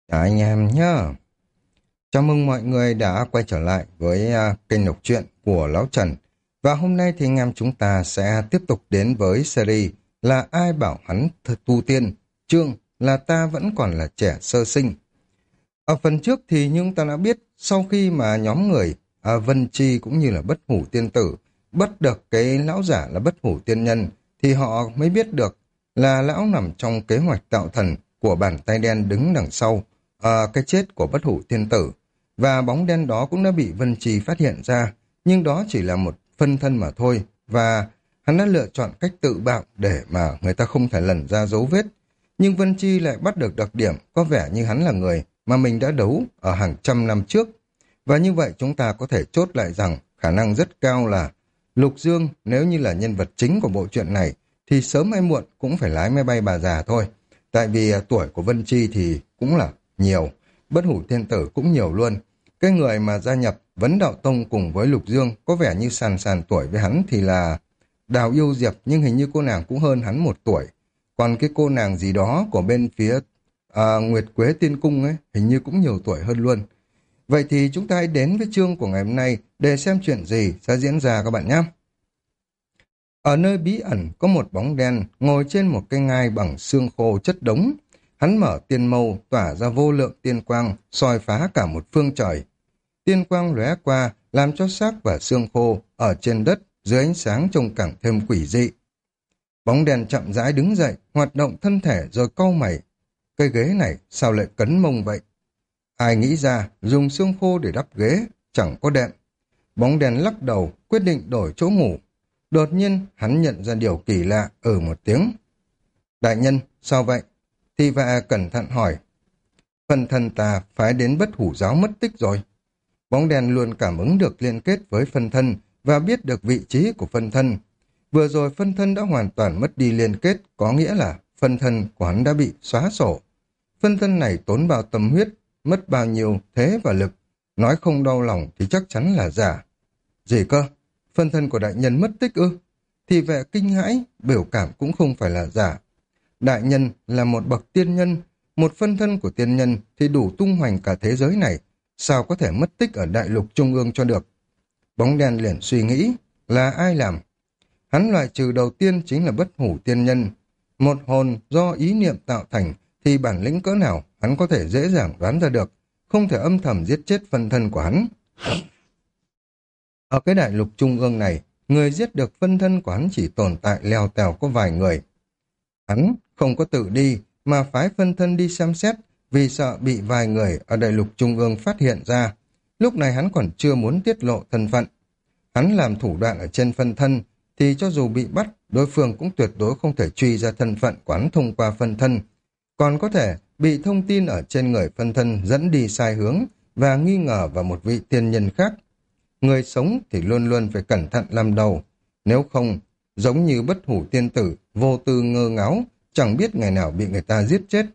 Chào anh em nhá. Chào mừng mọi người đã quay trở lại với kênh đọc truyện của Lão Trần. Và hôm nay thì anh em chúng ta sẽ tiếp tục đến với series là Ai bảo hắn tu tiên, chương là Ta vẫn còn là trẻ sơ sinh. Ở phần trước thì chúng ta đã biết sau khi mà nhóm người Vân Chi cũng như là Bất Hủ Tiên Tử bắt được cái lão giả là Bất Hủ Tiên Nhân thì họ mới biết được là lão nằm trong kế hoạch tạo thần của bàn tay đen đứng đằng sau cái chết của Bất Hủ Tiên Tử. Và bóng đen đó cũng đã bị Vân Chi phát hiện ra, nhưng đó chỉ là một phân thân mà thôi, và hắn đã lựa chọn cách tự bạo để mà người ta không thể lần ra dấu vết. Nhưng Vân Chi lại bắt được đặc điểm có vẻ như hắn là người mà mình đã đấu ở hàng trăm năm trước. Và như vậy chúng ta có thể chốt lại rằng khả năng rất cao là Lục Dương nếu như là nhân vật chính của bộ truyện này thì sớm hay muộn cũng phải lái máy bay bà già thôi. Tại vì tuổi của Vân Chi thì cũng là nhiều, Bất Hủ Thiên Tử cũng nhiều luôn. Cái người mà gia nhập Vấn Đạo Tông cùng với Lục Dương có vẻ như sàn sàn tuổi với hắn thì là Đào Yêu Diệp, nhưng hình như cô nàng cũng hơn hắn 1 tuổi. Còn cái cô nàng gì đó của bên phía Nguyệt Quế Tiên Cung ấy, hình như cũng nhiều tuổi hơn luôn. Vậy thì chúng ta hãy đến với chương của ngày hôm nay để xem chuyện gì sẽ diễn ra các bạn nhé. Ở nơi bí ẩn có một bóng đen ngồi trên một cái ngai bằng xương khô chất đống. Hắn mở tiên mâu tỏa ra vô lượng tiên quang soi phá cả một phương trời. Tiên quang lóe qua làm cho xác và xương khô ở trên đất dưới ánh sáng trông càng thêm quỷ dị. Bóng đen chậm rãi đứng dậy, hoạt động thân thể rồi cau mày. Cây ghế này sao lại cấn mông vậy? Ai nghĩ ra dùng xương khô để đắp ghế, chẳng có đệm. Bóng đen lắc đầu, quyết định đổi chỗ ngủ. Đột nhiên hắn nhận ra điều kỳ lạ, một tiếng. Đại nhân, sao vậy? Thị vệ cẩn thận hỏi. Phần thân ta phái đến Bất Hủ giáo mất tích rồi. Bóng đen luôn cảm ứng được liên kết với phân thân và biết được vị trí của phân thân. Vừa rồi phân thân đã hoàn toàn mất đi liên kết, có nghĩa là phân thân của hắn đã bị xóa sổ. Phân thân này tốn bao tâm huyết, mất bao nhiêu thế và lực. Nói không đau lòng thì chắc chắn là giả. Gì cơ? Phân thân của đại nhân mất tích ư? Thị vệ kinh hãi, biểu cảm cũng không phải là giả. Đại nhân là một bậc tiên nhân, một phân thân của tiên nhân thì đủ tung hoành cả thế giới này, sao có thể mất tích ở đại lục trung ương cho được. Bóng đen liền suy nghĩ, là ai làm? Hắn loại trừ đầu tiên chính là Bất Hủ tiên nhân. Một hồn do ý niệm tạo thành thì bản lĩnh cỡ nào hắn có thể dễ dàng đoán ra được, không thể âm thầm giết chết phân thân của hắn. Ở cái đại lục trung ương này, người giết được phân thân của hắn chỉ tồn tại leo tèo có vài người. Hắn không có tự đi, mà phái phân thân đi xem xét, vì sợ bị vài người ở đại lục trung ương phát hiện ra. Lúc này hắn còn chưa muốn tiết lộ thân phận. Hắn làm thủ đoạn ở trên phân thân, thì cho dù bị bắt, đối phương cũng tuyệt đối không thể truy ra thân phận của hắn thông qua phân thân. Còn có thể bị thông tin ở trên người phân thân dẫn đi sai hướng và nghi ngờ vào một vị tiên nhân khác. Người sống thì luôn luôn phải cẩn thận làm đầu. Nếu không, giống như Bất Hủ tiên tử, vô tư ngơ ngáo, chẳng biết ngày nào bị người ta giết chết.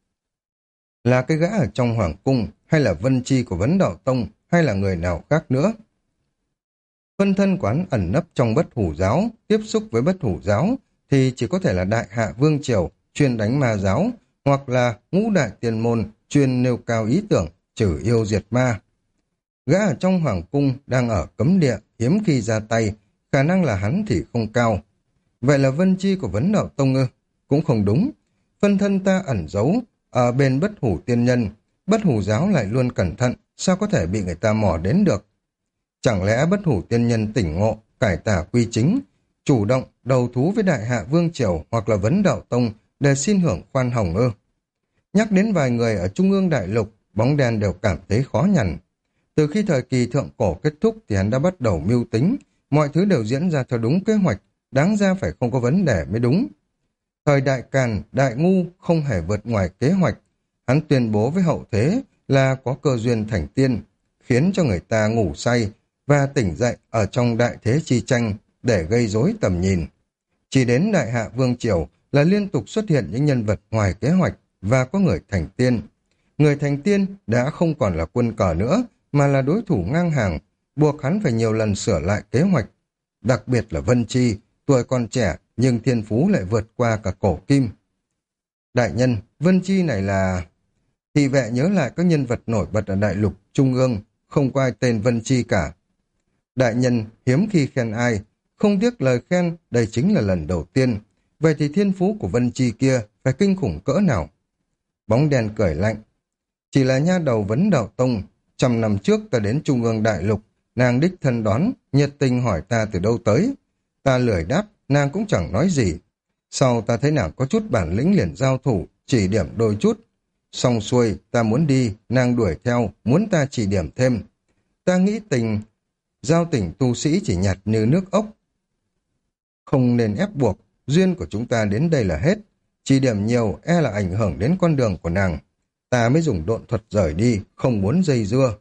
Là cái gã ở trong hoàng cung, hay là Vân Chi của Vấn Đạo Tông, hay là người nào khác nữa. Phân thân quán ẩn nấp trong Bất Hủ giáo, tiếp xúc với Bất Hủ giáo, thì chỉ có thể là Đại Hạ Vương Triều, chuyên đánh ma giáo, hoặc là Ngũ Đại Tiên Môn, chuyên nêu cao ý tưởng, trừ yêu diệt ma. Gã ở trong hoàng cung đang ở cấm địa, hiếm khi ra tay, khả năng là hắn thì không cao. Vậy là Vân Chi của Vấn Đạo Tông ư? Cũng không đúng. Phân thân ta ẩn giấu ở bên Bất Hủ tiên nhân, Bất Hủ giáo lại luôn cẩn thận, sao có thể bị người ta mò đến được? Chẳng lẽ Bất Hủ tiên nhân tỉnh ngộ, cải tà quy chính, chủ động đầu thú với Đại Hạ Vương Triều hoặc là Vấn Đạo Tông để xin hưởng khoan hồng ư? Nhắc đến vài người ở Trung ương Đại Lục, bóng đen đều cảm thấy khó nhằn. Từ khi thời kỳ thượng cổ kết thúc thì hắn đã bắt đầu mưu tính, mọi thứ đều diễn ra theo đúng kế hoạch, đáng ra phải không có vấn đề mới đúng. Thời đại càn, đại ngu không hề vượt ngoài kế hoạch, hắn tuyên bố với hậu thế là có cơ duyên thành tiên, khiến cho người ta ngủ say và tỉnh dậy ở trong đại thế chi tranh để gây rối tầm nhìn. Chỉ đến Đại Hạ Vương Triều là liên tục xuất hiện những nhân vật ngoài kế hoạch và có người thành tiên. Người thành tiên đã không còn là quân cờ nữa, mà là đối thủ ngang hàng, buộc hắn phải nhiều lần sửa lại kế hoạch. Đặc biệt là Vân Chi, tuổi còn trẻ nhưng thiên phú lại vượt qua cả cổ kim. Đại nhân, Vân Chi này là... Thị vệ nhớ lại các nhân vật nổi bật ở đại lục trung ương, không có ai tên Vân Chi cả. Đại nhân hiếm khi khen ai, không tiếc lời khen, đây chính là lần đầu tiên. Vậy thì thiên phú của Vân Chi kia phải kinh khủng cỡ nào? Bóng đen cười lạnh. Chỉ là nha đầu Vấn Đạo Tông, 100 năm trước ta đến Trung ương Đại Lục, nàng đích thân đón, nhiệt tình hỏi ta từ đâu tới. Ta lười đáp, nàng cũng chẳng nói gì. Sau ta thấy nàng có chút bản lĩnh liền giao thủ, chỉ điểm đôi chút. Xong xuôi, ta muốn đi, nàng đuổi theo, muốn ta chỉ điểm thêm. Ta nghĩ giao tình tu sĩ chỉ nhạt như nước ốc. Không nên ép buộc, duyên của chúng ta đến đây là hết. Chỉ điểm nhiều e là ảnh hưởng đến con đường của nàng. Ta mới dùng độn thuật rời đi, không muốn dây dưa.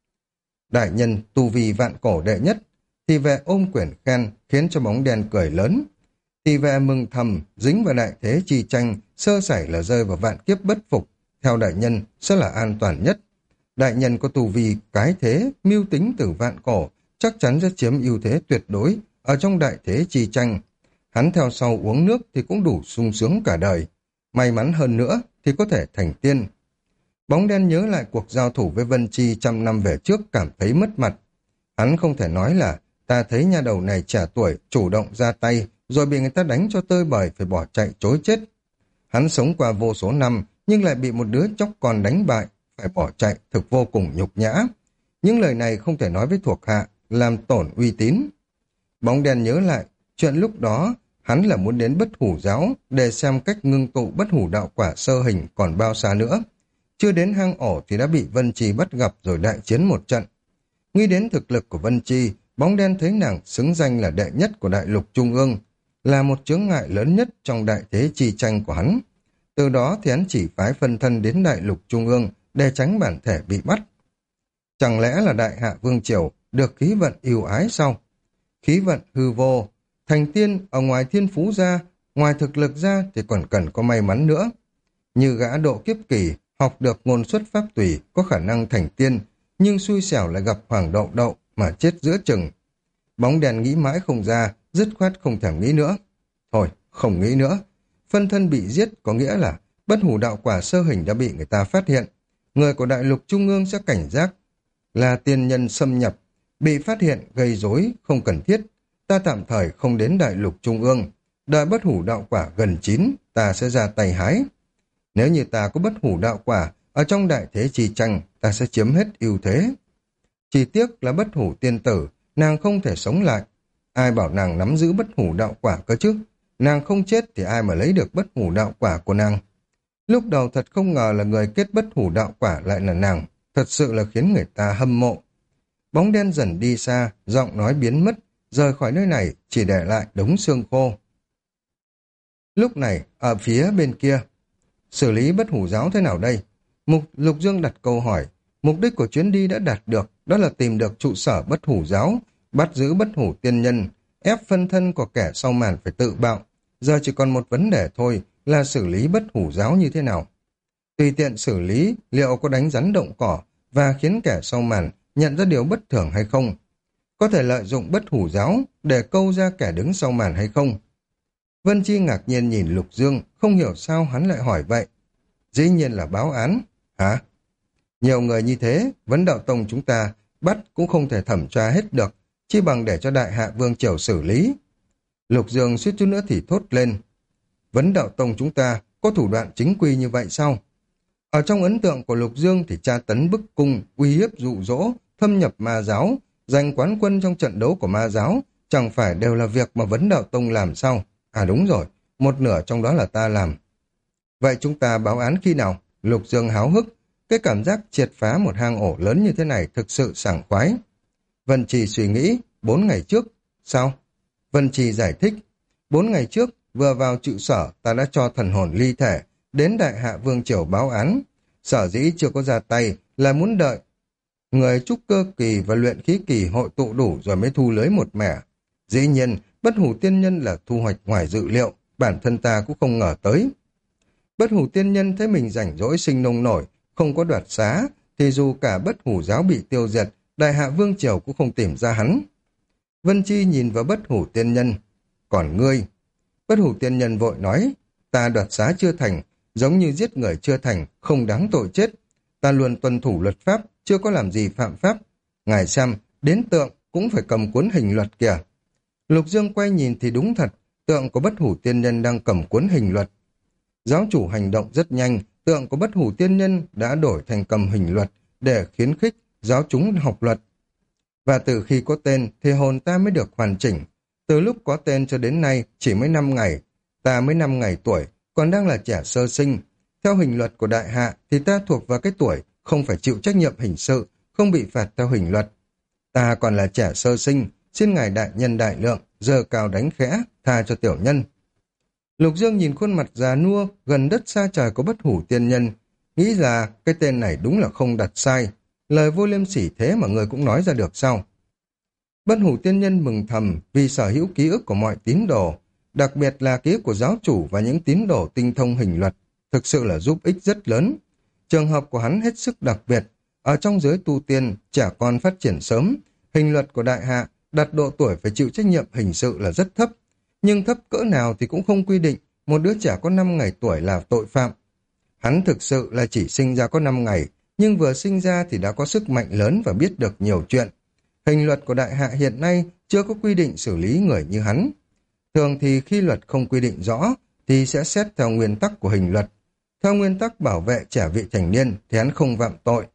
Đại nhân tu vi vạn cổ đệ nhất, thì vệ ôm quyển khen khiến cho bóng đen cười lớn. Thì vệ mừng thầm, dính vào đại thế chi tranh, sơ sẩy là rơi vào vạn kiếp bất phục. Theo đại nhân sẽ là an toàn nhất. Đại nhân có tu vi cái thế, mưu tính từ vạn cổ, chắc chắn sẽ chiếm ưu thế tuyệt đối ở trong đại thế chi tranh. Hắn theo sau uống nước thì cũng đủ sung sướng cả đời. May mắn hơn nữa thì có thể thành tiên. Bóng đen nhớ lại cuộc giao thủ với Vân Chi 100 năm về trước, cảm thấy mất mặt. Hắn không thể nói là ta thấy nha đầu này trẻ tuổi, chủ động ra tay, rồi bị người ta đánh cho tơi bời phải bỏ chạy chối chết. Hắn sống qua vô số năm, nhưng lại bị một đứa chóc con đánh bại, phải bỏ chạy, thực vô cùng nhục nhã. Những lời này không thể nói với thuộc hạ, làm tổn uy tín. Bóng đen nhớ lại, chuyện lúc đó, hắn là muốn đến Bất Hủ Giáo để xem cách ngưng tụ Bất Hủ Đạo Quả sơ hình còn bao xa nữa. Chưa đến hang ổ thì đã bị Vân Chi bắt gặp rồi đại chiến một trận. Nghĩ đến thực lực của Vân Chi, bóng đen thấy nàng xứng danh là đệ nhất của đại lục trung ương, là một chướng ngại lớn nhất trong đại thế chi tranh của hắn. Từ đó thì hắn chỉ phái phân thân đến đại lục trung ương để tránh bản thể bị bắt. Chẳng lẽ là đại hạ vương triều được khí vận ưu ái sao? Khí vận hư vô, thành tiên ở ngoài thiên phú ra, ngoài thực lực ra thì còn cần có may mắn nữa. Như gã độ kiếp kỳ, học được ngôn xuất pháp tùy, có khả năng thành tiên, nhưng xui xẻo lại gặp hoàng đậu đậu mà chết giữa chừng. Bóng đèn nghĩ mãi không ra, dứt khoát không thèm nghĩ nữa. Thôi, không nghĩ nữa. Phân thân bị giết có nghĩa là Bất Hủ Đạo Quả sơ hình đã bị người ta phát hiện. Người của đại lục trung ương sẽ cảnh giác là tiên nhân xâm nhập, bị phát hiện gây rối không cần thiết. Ta tạm thời không đến đại lục trung ương, đợi Bất Hủ Đạo Quả gần chín, ta sẽ ra tay hái. Nếu như ta có Bất Hủ Đạo Quả, ở trong đại thế chi tranh, ta sẽ chiếm hết ưu thế. Chỉ tiếc là Bất Hủ tiên tử, nàng không thể sống lại. Ai bảo nàng nắm giữ Bất Hủ Đạo Quả cơ chứ? Nàng không chết thì ai mà lấy được Bất Hủ Đạo Quả của nàng? Lúc đầu thật không ngờ là người kết Bất Hủ Đạo Quả lại là nàng, thật sự là khiến người ta hâm mộ. Bóng đen dần đi xa, giọng nói biến mất, rời khỏi nơi này chỉ để lại đống xương khô. Lúc này, ở phía bên kia, xử lý Bất Hủ Giáo thế nào đây? Lục Dương đặt câu hỏi. Mục đích của chuyến đi đã đạt được, đó là tìm được trụ sở Bất Hủ Giáo, bắt giữ Bất Hủ tiên nhân, ép phân thân của kẻ sau màn phải tự bạo. Giờ chỉ còn một vấn đề thôi, là xử lý Bất Hủ Giáo như thế nào. Tùy tiện xử lý, liệu có đánh rắn động cỏ và khiến kẻ sau màn nhận ra điều bất thường hay không? Có thể lợi dụng Bất Hủ Giáo để câu ra kẻ đứng sau màn hay không? Vân Chi ngạc nhiên nhìn Lục Dương, không hiểu sao hắn lại hỏi vậy. Dĩ nhiên là báo án. Hả? Nhiều người như thế, Vấn Đạo Tông chúng ta bắt cũng không thể thẩm tra hết được, chi bằng để cho Đại Hạ Vương triều xử lý. Lục Dương suýt chút nữa thì thốt lên. Vấn Đạo Tông chúng ta có thủ đoạn chính quy như vậy sao? Ở trong ấn tượng của Lục Dương thì tra tấn bức cung, uy hiếp dụ dỗ, thâm nhập ma giáo, giành quán quân trong trận đấu của ma giáo, chẳng phải đều là việc mà Vấn Đạo Tông làm sao? À đúng rồi, một nửa trong đó là ta làm. Vậy chúng ta báo án khi nào? Lục Dương háo hức, cái cảm giác triệt phá một hang ổ lớn như thế này thực sự sảng khoái. Vân Trì suy nghĩ, 4 ngày trước. Sao? Vân Trì giải thích, 4 ngày trước, vừa vào trụ sở ta đã cho thần hồn ly thể, đến Đại Hạ Vương triều báo án. Sở dĩ chưa có ra tay là muốn đợi người trúc cơ kỳ và luyện khí kỳ hội tụ đủ rồi mới thu lưới một mẻ. Dĩ nhiên, Bất Hủ tiên nhân là thu hoạch ngoài dự liệu, bản thân ta cũng không ngờ tới. Bất Hủ tiên nhân thấy mình rảnh rỗi sinh nông nổi, không có đoạt xá, thì dù cả Bất Hủ giáo bị tiêu diệt, Đại Hạ Vương triều cũng không tìm ra hắn. Vân Chi nhìn vào Bất Hủ tiên nhân. Còn ngươi? Bất Hủ tiên nhân vội nói, ta đoạt xá chưa thành, giống như giết người chưa thành, không đáng tội chết. ta luôn tuân thủ luật pháp, chưa có làm gì phạm pháp. Ngài xem, đến tượng cũng phải cầm cuốn hình luật kìa. Lục Dương quay nhìn thì đúng thật, tượng của Bất Hủ Tiên Nhân đang cầm cuốn hình luật. Giáo chủ hành động rất nhanh, tượng của Bất Hủ Tiên Nhân đã đổi thành cầm hình luật để khuyến khích giáo chúng học luật. Và từ khi có tên thì hồn ta mới được hoàn chỉnh. Từ lúc có tên cho đến nay chỉ mới 5 ngày, ta mới 5 ngày tuổi, còn đang là trẻ sơ sinh. Theo hình luật của đại hạ thì ta thuộc vào cái tuổi không phải chịu trách nhiệm hình sự, không bị phạt theo hình luật. Ta còn là trẻ sơ sinh, xin ngài đại nhân đại lượng, giơ cao đánh khẽ, tha cho tiểu nhân. Lục Dương nhìn khuôn mặt già nua, gần đất xa trời của Bất Hủ Tiên Nhân, nghĩ là cái tên này đúng là không đặt sai. Lời vô liêm sỉ thế mà người cũng nói ra được sao? Bất Hủ Tiên Nhân mừng thầm vì sở hữu ký ức của mọi tín đồ, đặc biệt là ký ức của giáo chủ và những tín đồ tinh thông hình luật, thực sự là giúp ích rất lớn. Trường hợp của hắn hết sức đặc biệt, ở trong giới tu tiên, trẻ con phát triển sớm, hình luật của đại hạ đặt độ tuổi phải chịu trách nhiệm hình sự là rất thấp, nhưng thấp cỡ nào thì cũng không quy định một đứa trẻ có 5 ngày tuổi là tội phạm. Hắn thực sự là chỉ sinh ra có 5 ngày, nhưng vừa sinh ra thì đã có sức mạnh lớn và biết được nhiều chuyện. Hình luật của đại hạ hiện nay chưa có quy định xử lý người như hắn. Thường thì khi luật không quy định rõ thì sẽ xét theo nguyên tắc của hình luật. Theo nguyên tắc bảo vệ trẻ vị thành niên thì hắn không phạm tội.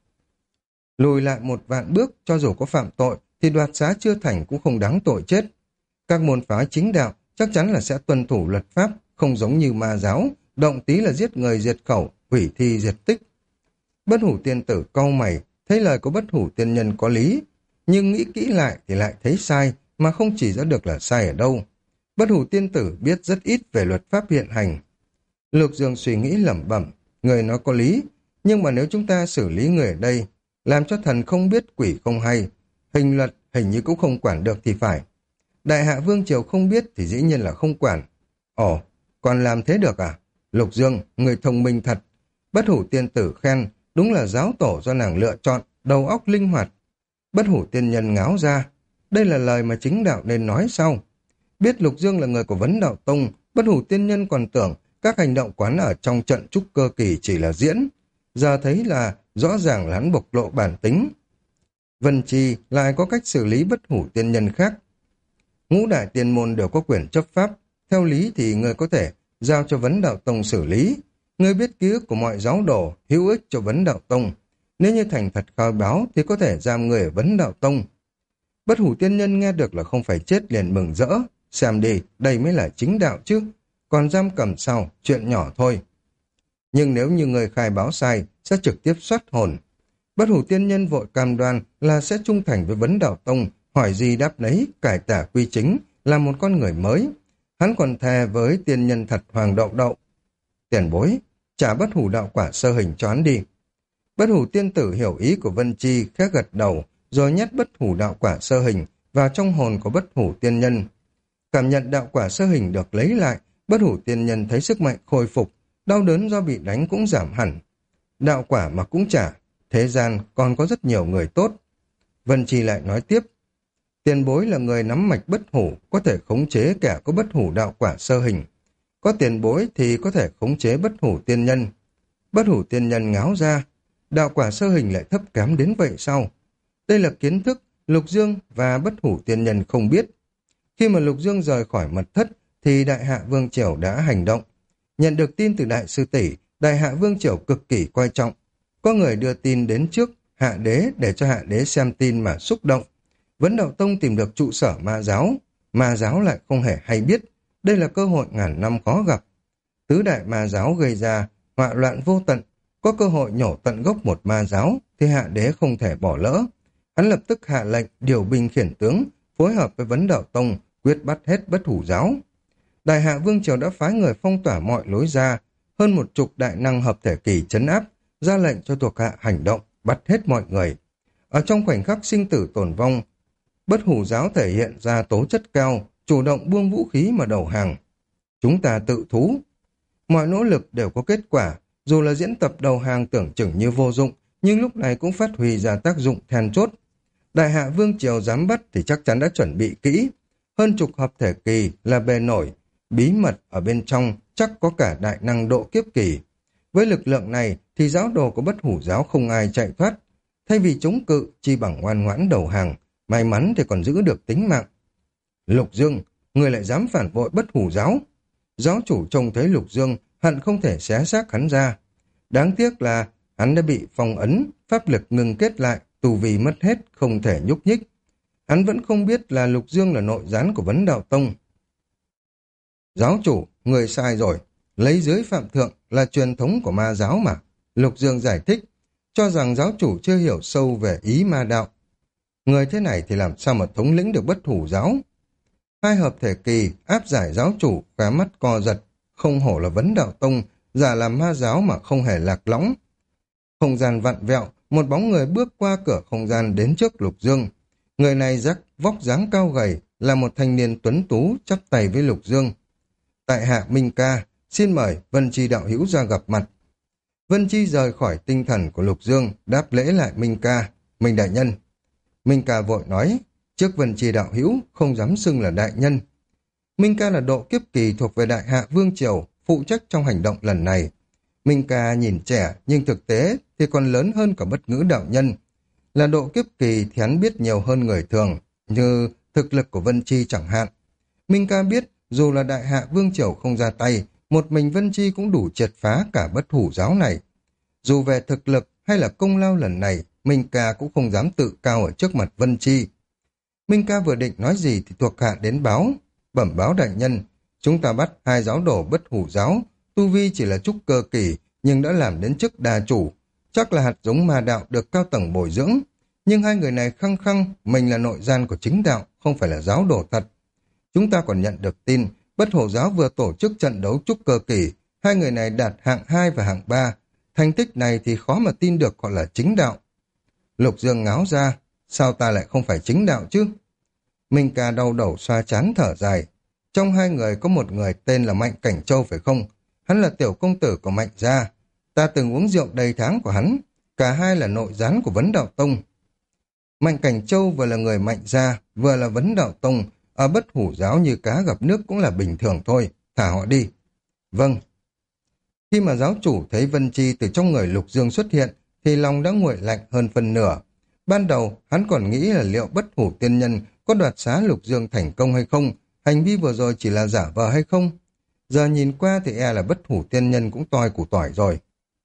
Lùi lại 1.000 bước, cho dù có phạm tội thì đoạt xá chưa thành cũng không đáng tội chết. Các môn phái chính đạo chắc chắn là sẽ tuân thủ luật pháp, không giống như ma giáo, động tí là giết người diệt khẩu, hủy thi diệt tích. Bất Hủ Tiên Tử cau mày, thấy lời của Bất Hủ Tiên Nhân có lý, nhưng nghĩ kỹ lại thì lại thấy sai, mà không chỉ ra được là sai ở đâu. Bất Hủ Tiên Tử biết rất ít về luật pháp hiện hành. Lục Dương suy nghĩ lẩm bẩm, người nói có lý, nhưng mà nếu chúng ta xử lý người ở đây, làm cho thần không biết quỷ không hay, hình luật hình như cũng không quản được thì phải. Đại hạ vương triều không biết thì dĩ nhiên là không quản. Ồ, còn làm thế được à? Lục Dương, người thông minh thật. Bất Hủ Tiên Tử khen, đúng là giáo tổ do nàng lựa chọn, đầu óc linh hoạt. Bất Hủ Tiên Nhân ngáo ra, đây là lời mà chính đạo nên nói sau. Biết Lục Dương là người của Vấn Đạo Tông, Bất Hủ Tiên Nhân còn tưởng các hành động quán ở trong trận trúc cơ kỳ chỉ là diễn. Giờ thấy là rõ ràng là hắn bộc lộ bản tính. Vân Chi lại có cách xử lý Bất Hủ Tiên Nhân khác. Ngũ đại tiên môn đều có quyền chấp pháp. Theo lý thì người có thể giao cho Vấn Đạo Tông xử lý. Người biết ký ức của mọi giáo đồ hữu ích cho Vấn Đạo Tông. Nếu như thành thật khai báo thì có thể giam người ở Vấn Đạo Tông. Bất Hủ Tiên Nhân nghe được là không phải chết liền mừng rỡ. Xem đi, đây mới là chính đạo chứ. Còn giam cầm sao, chuyện nhỏ thôi. Nhưng nếu như người khai báo sai, sẽ trực tiếp xuất hồn. Bất Hủ Tiên Nhân vội cam đoan là sẽ trung thành với Vấn Đạo Tông, hỏi gì đáp nấy, cải tả quy chính, là một con người mới. Hắn còn thề với tiên nhân thật Hoàng Đậu Đậu. Tiền bối, trả Bất Hủ đạo quả sơ hình cho hắn đi. Bất Hủ Tiên Tử hiểu ý của Vân Chi, khẽ gật đầu, rồi nhét Bất Hủ đạo quả sơ hình vào trong hồn của Bất Hủ Tiên Nhân. Cảm nhận đạo quả sơ hình được lấy lại, Bất Hủ Tiên Nhân thấy sức mạnh khôi phục, đau đớn do bị đánh cũng giảm hẳn. Đạo quả mà cũng trả, thế gian còn có rất nhiều người tốt. Vân Chi lại nói tiếp, tiền bối là người nắm mạch bất hủ, có thể khống chế kẻ có bất hủ đạo quả sơ hình. Có tiền bối thì có thể khống chế Bất Hủ Tiên Nhân. Bất Hủ Tiên Nhân ngáo ra, đạo quả sơ hình lại thấp kém đến vậy sao? Đây là kiến thức Lục Dương và Bất Hủ Tiên Nhân không biết. Khi mà Lục Dương rời khỏi mật thất thì Đại Hạ Vương Triều đã hành động. Nhận được tin từ Đại Sư Tỷ, Đại Hạ Vương Triều cực kỳ coi trọng. Có người đưa tin đến trước Hạ Đế để cho Hạ Đế xem tin mà xúc động. Vấn Đạo Tông tìm được trụ sở ma giáo lại không hề hay biết. Đây là cơ hội ngàn năm khó gặp. Tứ đại ma giáo gây ra họa loạn vô tận. Có cơ hội nhổ tận gốc một ma giáo thì Hạ Đế không thể bỏ lỡ. Hắn lập tức hạ lệnh điều binh khiển tướng, phối hợp với Vấn Đạo Tông, quyết bắt hết bất hủ giáo. Đại Hạ Vương Triều đã phái người phong tỏa mọi lối ra, hơn 10 đại năng hợp thể kỳ trấn áp, ra lệnh cho thuộc hạ hành động, bắt hết mọi người. Ở trong khoảnh khắc sinh tử tồn vong, bất hủ giáo thể hiện ra tố chất cao, chủ động buông vũ khí mà đầu hàng. Chúng ta tự thú. Mọi nỗ lực đều có kết quả, dù là diễn tập đầu hàng tưởng chừng như vô dụng, nhưng lúc này cũng phát huy ra tác dụng then chốt. Đại Hạ Vương Triều dám bắt thì chắc chắn đã chuẩn bị kỹ. Hơn 10 hợp thể kỳ là bề nổi, bí mật ở bên trong chắc có cả đại năng độ kiếp kỳ. Với lực lượng này thì giáo đồ của bất hủ giáo không ai chạy thoát. Thay vì chống cự, chi bằng ngoan ngoãn đầu hàng, may mắn thì còn giữ được tính mạng. Lục Dương, người lại dám phản bội bất hủ giáo. Giáo chủ trông thấy Lục Dương, hận không thể xé xác hắn ra. Đáng tiếc là hắn đã bị phong ấn, pháp lực ngừng kết lại, tu vi mất hết, không thể nhúc nhích. Hắn vẫn không biết là Lục Dương là nội gián của Vấn Đạo Tông. Giáo chủ, người sai rồi. Lấy dưới phạm thượng là truyền thống của ma giáo mà. Lục Dương giải thích, cho rằng giáo chủ chưa hiểu sâu về ý ma đạo. Người thế này thì làm sao mà thống lĩnh được bất hủ giáo? Hai hợp thể kỳ áp giải giáo chủ, khóe mắt co giật, không hổ là Vấn Đạo Tông, giả làm ma giáo mà không hề lạc lõng. Không gian vặn vẹo, một bóng người bước qua cửa không gian đến trước Lục Dương. Người này vóc dáng cao gầy, là một thanh niên tuấn tú chắp tay với Lục Dương. Tại hạ Minh Ca, xin mời Vân Chi đạo hữu ra gặp mặt. Vân Chi rời khỏi tinh thần của Lục Dương, đáp lễ lại Minh Ca, Minh đại nhân. Minh Ca vội nói, trước Vân Chi đạo hữu không dám xưng là đại nhân. Minh Ca là độ kiếp kỳ thuộc về Đại Hạ Vương Triều, phụ trách trong hành động lần này. Minh Ca nhìn trẻ nhưng thực tế thì còn lớn hơn cả Bất Ngữ đạo nhân. Là độ kiếp kỳ thì hắn biết nhiều hơn người thường, như thực lực của Vân Chi chẳng hạn. Minh Ca biết dù là Đại Hạ Vương Triều không ra tay, một mình Vân Chi cũng đủ triệt phá cả bất hủ giáo này. Dù về thực lực hay là công lao lần này, Minh Ca cũng không dám tự cao ở trước mặt Vân Chi. Minh Ca vừa định nói gì thì thuộc hạ đến báo. Bẩm báo đại nhân, chúng ta bắt hai giáo đồ bất hủ giáo, tu vi chỉ là trúc cơ kỳ nhưng đã làm đến chức đà chủ. Chắc là hạt giống ma đạo được cao tầng bồi dưỡng. Nhưng hai người này khăng khăng mình là nội gian của chính đạo, không phải là giáo đồ thật. Chúng ta còn nhận được tin, bất hủ giáo vừa tổ chức trận đấu trúc cơ kỳ, hai người này đạt hạng 2 và hạng 3. Thành tích này thì khó mà tin được họ là chính đạo. Lục Dương ngáo ra, sao ta lại không phải chính đạo chứ? Minh Ca đau đầu xoa trán thở dài. Trong hai người có một người tên là Mạnh Cảnh Châu phải không? Hắn là tiểu công tử của Mạnh gia. Ta từng uống rượu đầy tháng của hắn. Cả hai là nội gián của Vấn Đạo Tông. Mạnh Cảnh Châu vừa là người Mạnh gia, vừa là Vấn Đạo Tông. Ở bất hủ giáo như cá gặp nước cũng là bình thường thôi. Thả họ đi. Vâng. Khi mà giáo chủ thấy Vân Chi từ trong người Lục Dương xuất hiện, thì lòng đã nguội lạnh hơn phân nửa. Ban đầu, hắn còn nghĩ là liệu bất hủ tiên nhân có đoạt xá Lục Dương thành công hay không, hành vi vừa rồi chỉ là giả vờ hay không. Giờ nhìn qua thì là bất hủ tiên nhân cũng toi củ tỏi rồi.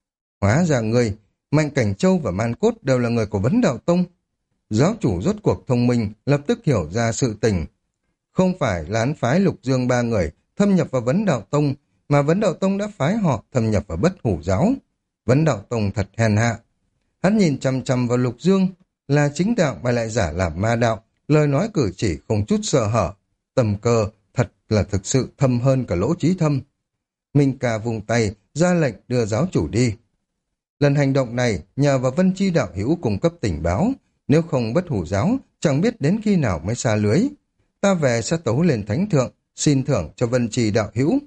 Hóa ra ngươi, Mạnh Cảnh Châu và Man Cốt đều là người của Vấn Đạo Tông. Giáo chủ rốt cuộc thông minh, lập tức hiểu ra sự tình. Không phải là hắn phái Lục Dương ba người thâm nhập vào Vấn Đạo Tông, mà Vấn Đạo Tông đã phái họ thâm nhập vào bất hủ giáo. Vấn Đạo Tông thật hèn hạ. Hắn nhìn chằm chằm vào Lục Dương, là chính đạo mà lại giả làm ma đạo, lời nói cử chỉ không chút sợ hở. Tầm cơ thật là thực sự thâm hơn cả lỗ trí thâm. Minh Ca vùng tay, ra lệnh đưa giáo chủ đi. Lần hành động này nhờ vào Vân Chi đạo hữu cung cấp tình báo, nếu không bất hủ giáo chẳng biết đến khi nào mới xa lưới. Ta về sẽ tấu lên thánh thượng, xin thưởng cho Vân Chi đạo hữu.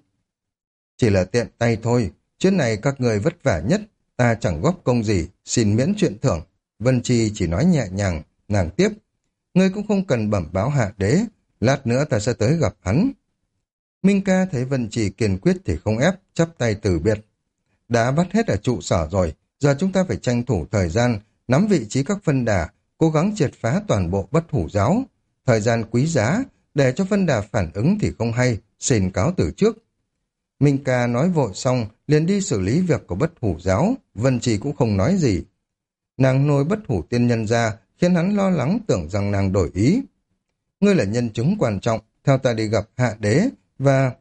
Chỉ là tiện tay thôi, chuyến này các người vất vả nhất, ta chẳng góp công gì, xin miễn chuyện thưởng. Vân Chi chỉ nói nhẹ nhàng, nàng tiếp. Ngươi cũng không cần bẩm báo hạ đế, lát nữa ta sẽ tới gặp hắn. Minh Ca thấy Vân Chi kiên quyết thì không ép, chắp tay từ biệt. Đã bắt hết ở trụ sở rồi, giờ chúng ta phải tranh thủ thời gian, nắm vị trí các phân đà, cố gắng triệt phá toàn bộ bất hủ giáo. Thời gian quý giá, để cho phân đà phản ứng thì không hay, xin cáo từ trước. Minh Ca nói vội xong, liền đi xử lý việc của bất hủ giáo, Vân Chi cũng không nói gì. Nàng nôi bất hủ tiên nhân ra, khiến hắn lo lắng tưởng rằng nàng đổi ý. Ngươi là nhân chứng quan trọng, theo ta đi gặp hạ đế và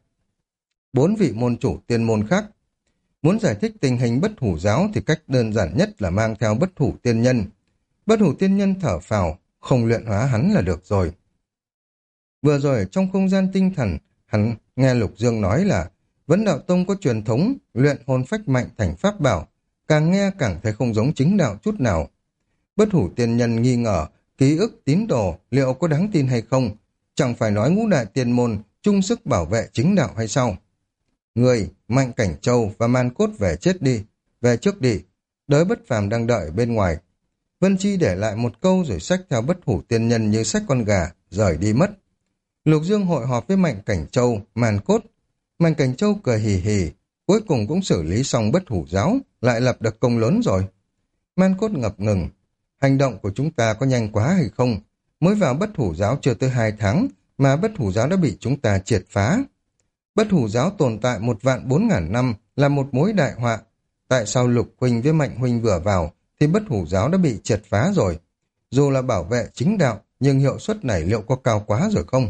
4 vị môn chủ tiên môn khác. Muốn giải thích tình hình bất hủ giáo thì cách đơn giản nhất là mang theo bất hủ tiên nhân. Bất hủ tiên nhân thở phào, không luyện hóa hắn là được rồi. Vừa rồi ở trong không gian tinh thần, hắn nghe Lục Dương nói là Vấn Đạo Tông có truyền thống luyện hồn phách mạnh thành pháp bảo, càng nghe càng thấy không giống chính đạo chút nào. Bất hủ tiên nhân nghi ngờ, ký ức tín đồ liệu có đáng tin hay không, chẳng phải nói ngũ đại tiên môn chung sức bảo vệ chính đạo hay sao? Người, Mạnh Cảnh Châu và Man Cốt về trước đi, đới Bất Phàm đang đợi ở bên ngoài. Vân Chi để lại một câu rồi xách theo bất hủ tiên nhân như xách con gà, rời đi mất. Lục Dương hội họp với Mạnh Cảnh Châu, Man Cốt. Mạnh Cảnh Châu cười hì hì, cuối cùng cũng xử lý xong bất hủ giáo, lại lập được công lớn rồi. Man Cốt ngập ngừng. Hành động của chúng ta có nhanh quá hay không? Mới vào Bất Hủ Giáo chưa tới 2 tháng mà Bất Hủ Giáo đã bị chúng ta triệt phá. Bất Hủ Giáo tồn tại 1.400.000 năm là một mối đại họa. Tại sao Lục Huynh với Mạnh Huynh vừa vào thì Bất Hủ Giáo đã bị triệt phá rồi? Dù là bảo vệ chính đạo, nhưng hiệu suất này liệu có cao quá rồi không?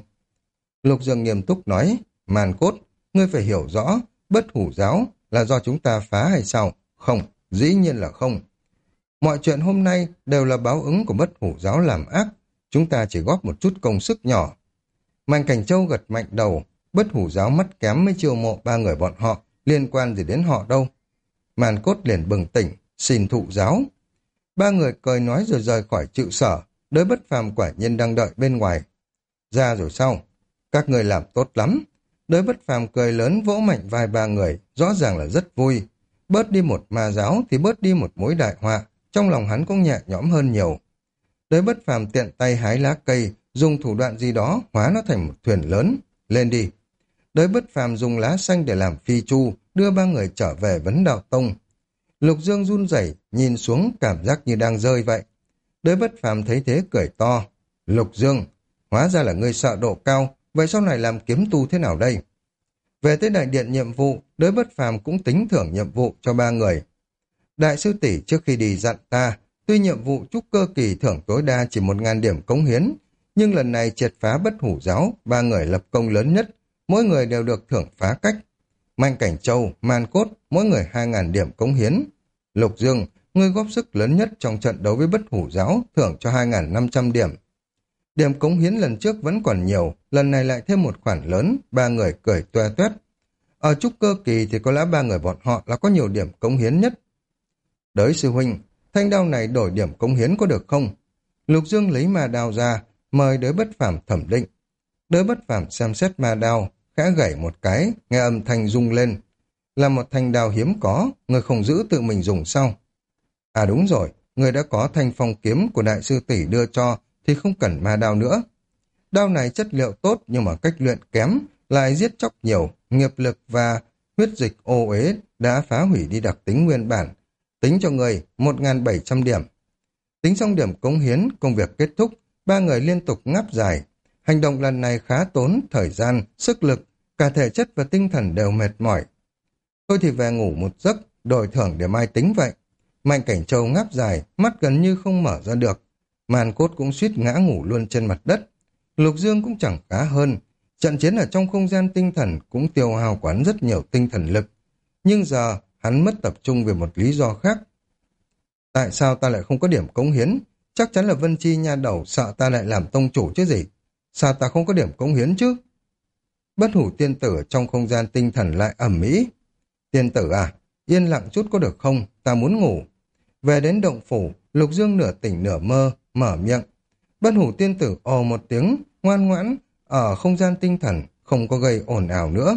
Lục Dương nghiêm túc nói, Man Cốt, ngươi phải hiểu rõ, Bất Hủ Giáo là do chúng ta phá hay sao? Không, dĩ nhiên là không. Mọi chuyện hôm nay đều là báo ứng của Bất Hủ Giáo làm ác, chúng ta chỉ góp một chút công sức nhỏ. Mạnh Cảnh Châu gật mạnh đầu, Bất Hủ Giáo mắt kém mới chiêu mộ 3 người bọn họ, liên quan gì đến họ đâu. Man Cốt liền bừng tỉnh, xin thụ giáo. 3 người cười nói rồi rời khỏi trụ sở, Đới Bất Phàm quả nhiên đang đợi bên ngoài. Ra rồi sao? Các người làm tốt lắm. Đới Bất Phàm cười lớn vỗ mạnh vai 3 người, rõ ràng là rất vui. Bớt đi một ma giáo thì bớt đi một mối đại họa, trong lòng hắn cũng nhẹ nhõm hơn nhiều. Đới Bất Phàm tiện tay hái lá cây, dùng thủ đoạn gì đó hóa nó thành một thuyền lớn. Lên đi. Đới Bất Phàm dùng lá xanh để làm phi chu, đưa 3 người trở về Vấn Đạo Tông. Lục Dương run rẩy nhìn xuống cảm giác như đang rơi vậy. Đới Bất Phàm thấy thế cười to. Lục Dương, hóa ra là ngươi sợ độ cao, vậy sau này làm kiếm tu thế nào đây? Về tới đại điện nhiệm vụ, Đới Bất Phàm cũng tính thưởng nhiệm vụ cho 3 người. Đại sư tỷ trước khi đi dặn ta, tuy nhiệm vụ trúc cơ kỳ thưởng tối đa chỉ 1.000 điểm cống hiến, nhưng lần này triệt phá Bất Hủ Giáo, 3 người lập công lớn nhất, mỗi người đều được thưởng phá cách. Mạnh Cảnh Châu, Man Cốt, mỗi người 2.000 điểm cống hiến. Lục Dương, ngươi góp sức lớn nhất trong trận đấu với Bất Hủ Giáo, thưởng cho 2.500 điểm. Điểm cống hiến lần trước vẫn còn nhiều, lần này lại thêm một khoản lớn, 3 người cười toe toét. Ở trúc cơ kỳ thì có lẽ 3 người bọn họ là có nhiều điểm cống hiến nhất. Đới sư huynh, thanh đao này đổi điểm cống hiến có được không? Lục Dương lấy ma đao ra, mời Đới Bất Phàm thẩm định. Đới Bất Phàm xem xét ma đao, khẽ gảy một cái, nghe âm thanh rung lên. Là một thanh đao hiếm có, người không giữ tự mình dùng sao? À đúng rồi, người đã có thanh phong kiếm của đại sư tỷ đưa cho thì không cần ma đao nữa. Đao này chất liệu tốt nhưng mà cách luyện kém, lại giết chóc nhiều, nghiệp lực và huyết dịch ô uế đã phá hủy đi đặc tính nguyên bản. Tính cho người 1.700 điểm. Tính xong điểm cống hiến, công việc kết thúc, 3 người liên tục ngáp dài. Hành động lần này khá tốn thời gian, sức lực, cả thể chất và tinh thần đều mệt mỏi. Thôi thì về ngủ một giấc, đổi thưởng để mai tính vậy. Mạnh Cảnh Châu ngáp dài, mắt gần như không mở ra được. Man Cốt cũng suýt ngã ngủ luôn trên mặt đất. Lục Dương cũng chẳng khá hơn. Trận chiến ở trong không gian tinh thần cũng tiêu hao quán rất nhiều tinh thần lực. Nhưng giờ hắn mất tập trung vì một lý do khác. Tại sao ta lại không có điểm cống hiến? Chắc chắn là Vân Chi nha đầu sợ ta lại làm tông chủ chứ gì. Sao ta không có điểm cống hiến chứ? Bất Hủ tiên tử trong không gian tinh thần lại ầm ĩ. Tiên tử à, yên lặng chút có được không? Ta muốn ngủ. Về đến động phủ, Lục Dương nửa tỉnh nửa mơ, mở miệng. Bất Hủ tiên tử ồ một tiếng, ngoan ngoãn, ở không gian tinh thần, không có gây ồn ào nữa.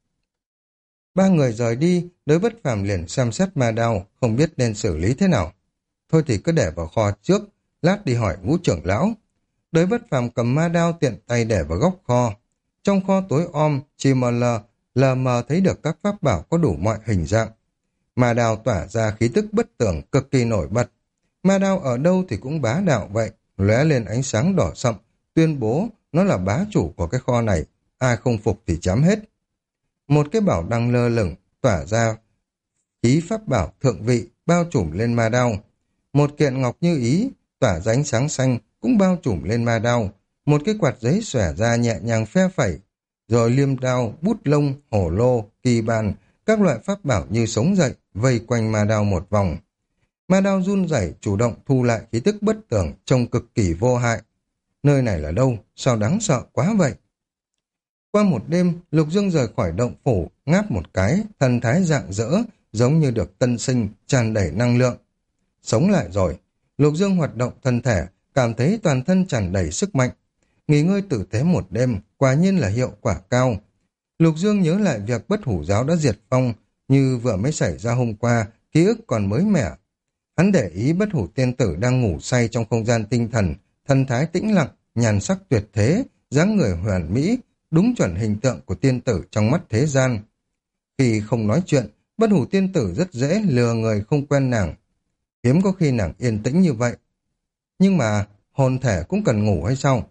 3 người rời đi, Đới Bất Phàm liền xem xét ma đao, không biết nên xử lý thế nào. Thôi thì cứ để vào kho trước, lát đi hỏi Ngũ trưởng lão. Đới Bất Phàm cầm ma đao tiện tay để vào góc kho. Trong kho tối om, chỉ lờ mờ thấy được các pháp bảo có đủ mọi hình dạng. Ma đao tỏa ra khí tức bất tường cực kỳ nổi bật. Ma đao ở đâu thì cũng bá đạo vậy, lóe lên ánh sáng đỏ sậm, tuyên bố nó là bá chủ của cái kho này, ai không phục thì chém hết. Một cái bảo đăng lơ lửng, tỏa ra khí pháp bảo thượng vị, bao trùm lên ma đao. Một kiện ngọc như ý, tỏa ra ánh sáng xanh, cũng bao trùm lên ma đao. Một cái quạt giấy xòe ra nhẹ nhàng phe phẩy, rồi liêm đao, bút lông, hổ lô, kỳ bàn, các loại pháp bảo như sống dậy, vây quanh ma đao một vòng. Ma đao run rẩy chủ động thu lại khí tức bất tường, trông cực kỳ vô hại. Nơi này là đâu? Sao đáng sợ quá vậy? Qua một đêm, Lục Dương rời khỏi động phủ, ngáp một cái, thần thái rạng rỡ, giống như được tân sinh, tràn đầy năng lượng. Sống lại rồi. Lục Dương hoạt động thân thể, cảm thấy toàn thân tràn đầy sức mạnh. Nghỉ ngơi tử tế một đêm, quả nhiên là hiệu quả cao. Lục Dương nhớ lại việc Bất Hủ Giáo đã diệt vong, như vừa mới xảy ra hôm qua, ký ức còn mới mẻ. Hắn để ý Bất Hủ tiên tử đang ngủ say trong không gian tinh thần, thân thái tĩnh lặng, nhàn sắc tuyệt thế, dáng người hoàn mỹ, đúng chuẩn hình tượng của tiên tử trong mắt thế gian. Khi không nói chuyện, Bất Hủ tiên tử rất dễ lừa người không quen nàng. Hiếm có khi nàng yên tĩnh như vậy. Nhưng mà hồn thể cũng cần ngủ hay sao?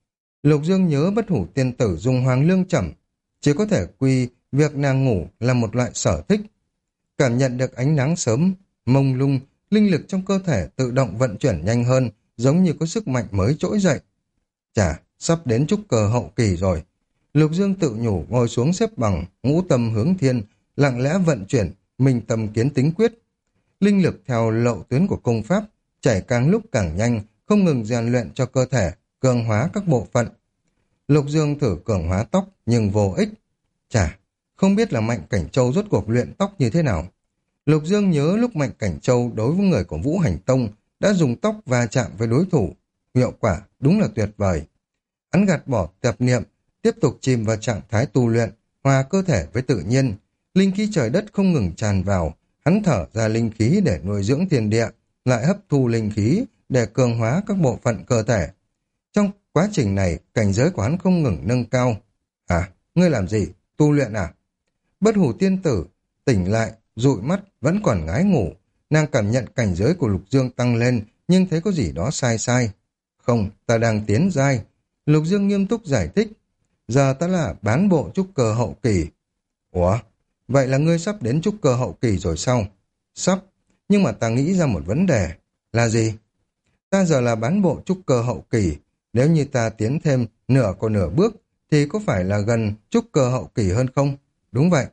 Lục Dương nhớ Bất Hủ tiên tử dùng hoàng lương chẩm, chỉ có thể quy việc nàng ngủ là một loại sở thích. Cảm nhận được ánh nắng sớm, mông lung, linh lực trong cơ thể tự động vận chuyển nhanh hơn, giống như có sức mạnh mới trỗi dậy. Chà, sắp đến trúc cơ hậu kỳ rồi. Lục Dương tự nhủ ngồi xuống xếp bằng, ngũ tâm hướng thiên, lặng lẽ vận chuyển, minh tâm kiến tính quyết. Linh lực theo lộ tuyến của công pháp, chảy càng lúc càng nhanh, không ngừng rèn luyện cho cơ thể, cường hóa các bộ phận. Lục Dương thử cường hóa tóc, nhưng vô ích. Chà, không biết là Mạnh Cảnh Châu rốt cuộc luyện tóc như thế nào. Lục Dương nhớ lúc Mạnh Cảnh Châu đối với người của Vũ Hành Tông đã dùng tóc va chạm với đối thủ. Hiệu quả đúng là tuyệt vời. Hắn gạt bỏ tập niệm, tiếp tục chìm vào trạng thái tu luyện, hòa cơ thể với tự nhiên. Linh khí trời đất không ngừng tràn vào, hắn thở ra linh khí để nuôi dưỡng thiên địa, lại hấp thu linh khí để cường hóa các bộ phận cơ thể. Trong quá trình này, cảnh giới của hắn không ngừng nâng cao. À, ngươi làm gì? Tu luyện à? Bất Hủ tiên tử tỉnh lại, dụi mắt, vẫn còn ngái ngủ. Nàng cảm nhận cảnh giới của Lục Dương tăng lên, nhưng thấy có gì đó sai sai. Không, ta đang tiến giai. Lục Dương nghiêm túc giải thích. Giờ ta là bán bộ trúc cơ hậu kỳ. Ủa, vậy là ngươi sắp đến trúc cơ hậu kỳ rồi sao? Sắp, nhưng mà ta nghĩ ra một vấn đề. Là gì? Ta giờ là bán bộ trúc cơ hậu kỳ. Nếu như ta tiến thêm nửa của nửa bước, thì có phải là gần trúc cơ hậu kỳ hơn không? Đúng vậy.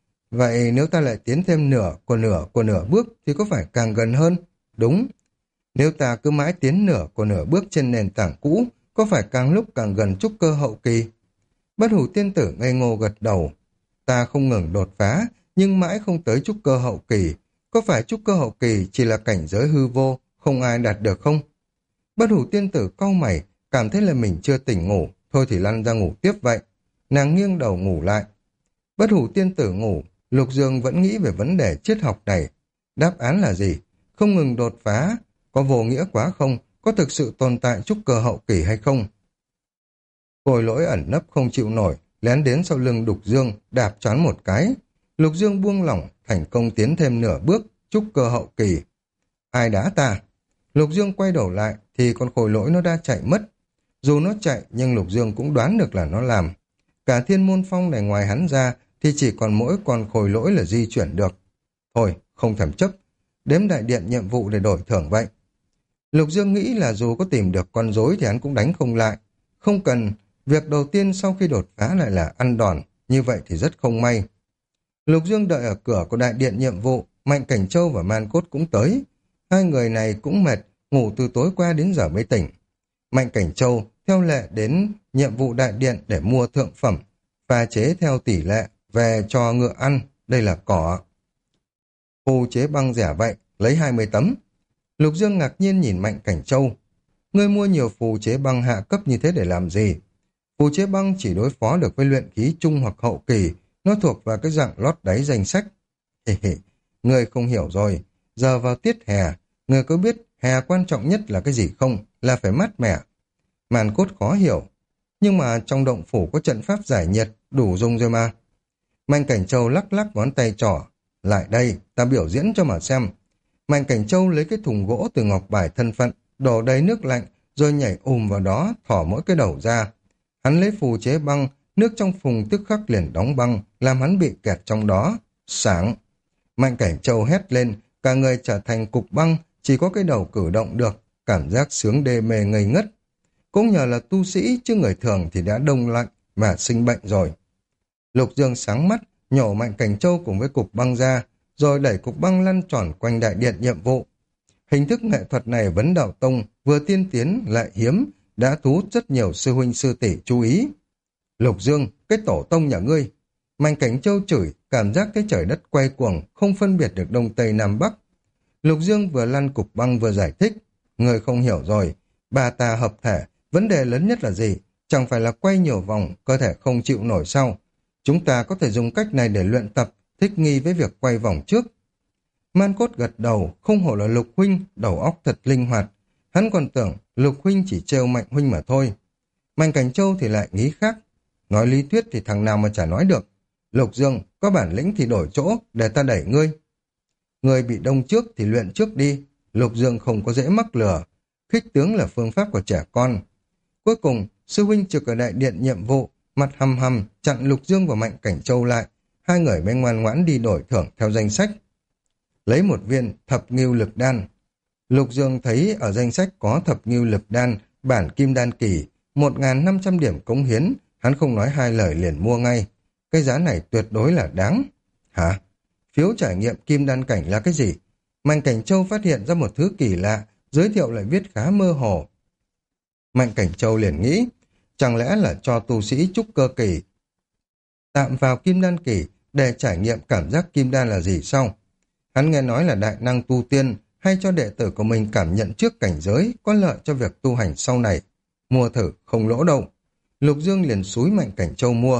Vậy nếu ta lại tiến thêm nửa của nửa bước thì có phải càng gần hơn? Đúng. Nếu ta cứ mãi tiến nửa của nửa bước trên nền tảng cũ, có phải càng lúc càng gần trúc cơ hậu kỳ? Bất Hủ tiên tử ngây ngô gật đầu. Ta không ngừng đột phá, nhưng mãi không tới trúc cơ hậu kỳ. Có phải trúc cơ hậu kỳ chỉ là cảnh giới hư vô, không ai đạt được không? Bất Hủ tiên tử cau mày, cảm thấy là mình chưa tỉnh ngủ, thôi thì lăn ra ngủ tiếp vậy. Nàng nghiêng đầu ngủ lại. Bất Hủ tiên tử ngủ, Lục Dương vẫn nghĩ về vấn đề triết học này. Đáp án là gì? Không ngừng đột phá, có vô nghĩa quá không? Có thực sự tồn tại trúc cơ hậu kỳ hay không? Khôi Lỗi ẩn nấp không chịu nổi, lén đến sau lưng Lục Dương, đạp choán một cái. Lục Dương buông lỏng, thành công tiến thêm nửa bước, trúc cơ hậu kỳ. Ai đá ta? Lục Dương quay đầu lại, thì con Khôi Lỗi nó đã chạy mất. Dù nó chạy, nhưng Lục Dương cũng đoán được là nó làm. Cả thiên môn phong này ngoài hắn ra, thì chỉ còn mỗi con Khôi Lỗi là di chuyển được. Thôi, không thèm chấp, đếm đại điện nhiệm vụ để đổi thưởng vậy. Lục Dương nghĩ là dù có tìm được con rối thì hắn cũng đánh không lại. Không cần, việc đầu tiên sau khi đột phá lại là ăn đòn, như vậy thì rất không may. Lục Dương đợi ở cửa của đại điện nhiệm vụ, Mạnh Cảnh Châu và Man Cốt cũng tới. Hai người này cũng mệt, ngủ từ tối qua đến giờ mới tỉnh. Mạnh Cảnh Châu theo lệ đến nhiệm vụ đại điện để mua thượng phẩm, pha chế theo tỷ lệ, về cho ngựa ăn, đây là cỏ. Phù chế băng rẻ vậy, lấy 20 tấm. Lục Dương ngạc nhiên nhìn Mạnh Cảnh Châu. Ngươi mua nhiều phù chế băng hạ cấp như thế để làm gì? Phù chế băng chỉ đối phó được với luyện khí trung hoặc hậu kỳ, nó thuộc vào cái dạng lót đáy danh sách. Ngươi không hiểu rồi, giờ vào tiết hè, ngươi có biết hè quan trọng nhất là cái gì không? Là phải mát mẻ. Màn Cốt khó hiểu, nhưng mà trong động phủ có trận pháp giải nhiệt, đủ dùng rồi mà. Mạnh Cảnh Châu lắc lắc ngón tay trỏ. Lại đây, ta biểu diễn cho mà xem. Mạnh Cảnh Châu lấy cái thùng gỗ từ ngọc bài thân phận, đổ đầy nước lạnh, rồi nhảy vào đó, thỏ mỗi cái đầu ra. Hắn lấy phù chế băng, nước trong phùng tức khắc liền đóng băng, làm hắn bị kẹt trong đó. Sáng! Mạnh Cảnh Châu hét lên, cả người trở thành cục băng, chỉ có cái đầu cử động được, cảm giác sướng đê mê ngây ngất. Cũng nhờ là tu sĩ, chứ người thường thì đã đông lạnh và sinh bệnh rồi. Lục Dương sáng mắt, nhổ Mạnh Cảnh Châu cùng với cục băng ra, rồi đẩy cục băng lăn tròn quanh đại điện nhiệm vụ. Hình thức nghệ thuật này Vấn Đạo Tông vừa tiên tiến lại hiếm, đã thu hút rất nhiều sư huynh sư tỷ chú ý. Lục Dương, cái tổ tông nhà ngươi! Mạnh Cảnh Châu chửi, cảm giác cái trời đất quay cuồng, không phân biệt được đông tây nam bắc. Lục Dương vừa lăn cục băng vừa giải thích. Ngươi không hiểu rồi, bà ta hợp thể, vấn đề lớn nhất là gì? Chẳng phải là quay nhiều vòng, cơ thể không chịu nổi sao? Chúng ta có thể dùng cách này để luyện tập, thích nghi với việc quay vòng trước. Man Cốt gật đầu, không hổ là Lục huynh, đầu óc thật linh hoạt. Hắn còn tưởng Lục huynh chỉ trêu Mạnh huynh mà thôi. Mạnh Cảnh Châu thì lại nghĩ khác. Nói lý thuyết thì thằng nào mà chả nói được. Lục Dương, có bản lĩnh thì đổi chỗ, để ta đẩy ngươi. Ngươi bị đông trước thì luyện trước đi. Lục Dương không có dễ mắc lừa. Khích tướng là phương pháp của trẻ con. Cuối cùng, sư huynh trực ở đại điện nhiệm vụ, mặt hầm hầm, chặn Lục Dương và Mạnh Cảnh Châu lại. Hai người mới ngoan ngoãn đi đổi thưởng theo danh sách. Lấy một viên thập ngưu lực đan. Lục Dương thấy ở danh sách có thập ngưu lực đan, bản kim đan kỳ, 1.500 điểm cống hiến, hắn không nói hai lời liền mua ngay. Cái giá này tuyệt đối là đáng. Hả? Phiếu trải nghiệm kim đan cảnh là cái gì? Mạnh Cảnh Châu phát hiện ra một thứ kỳ lạ, giới thiệu lại viết khá mơ hồ. Mạnh Cảnh Châu liền nghĩ, chẳng lẽ là cho tu sĩ trúc cơ kỳ tạm vào kim đan kỳ để trải nghiệm cảm giác kim đan là gì sao? Hắn nghe nói là đại năng tu tiên hay cho đệ tử của mình cảm nhận trước cảnh giới có lợi cho việc tu hành sau này. Mua thử không lỗ đâu. Lục Dương liền xúi Mạnh Cảnh Châu mua.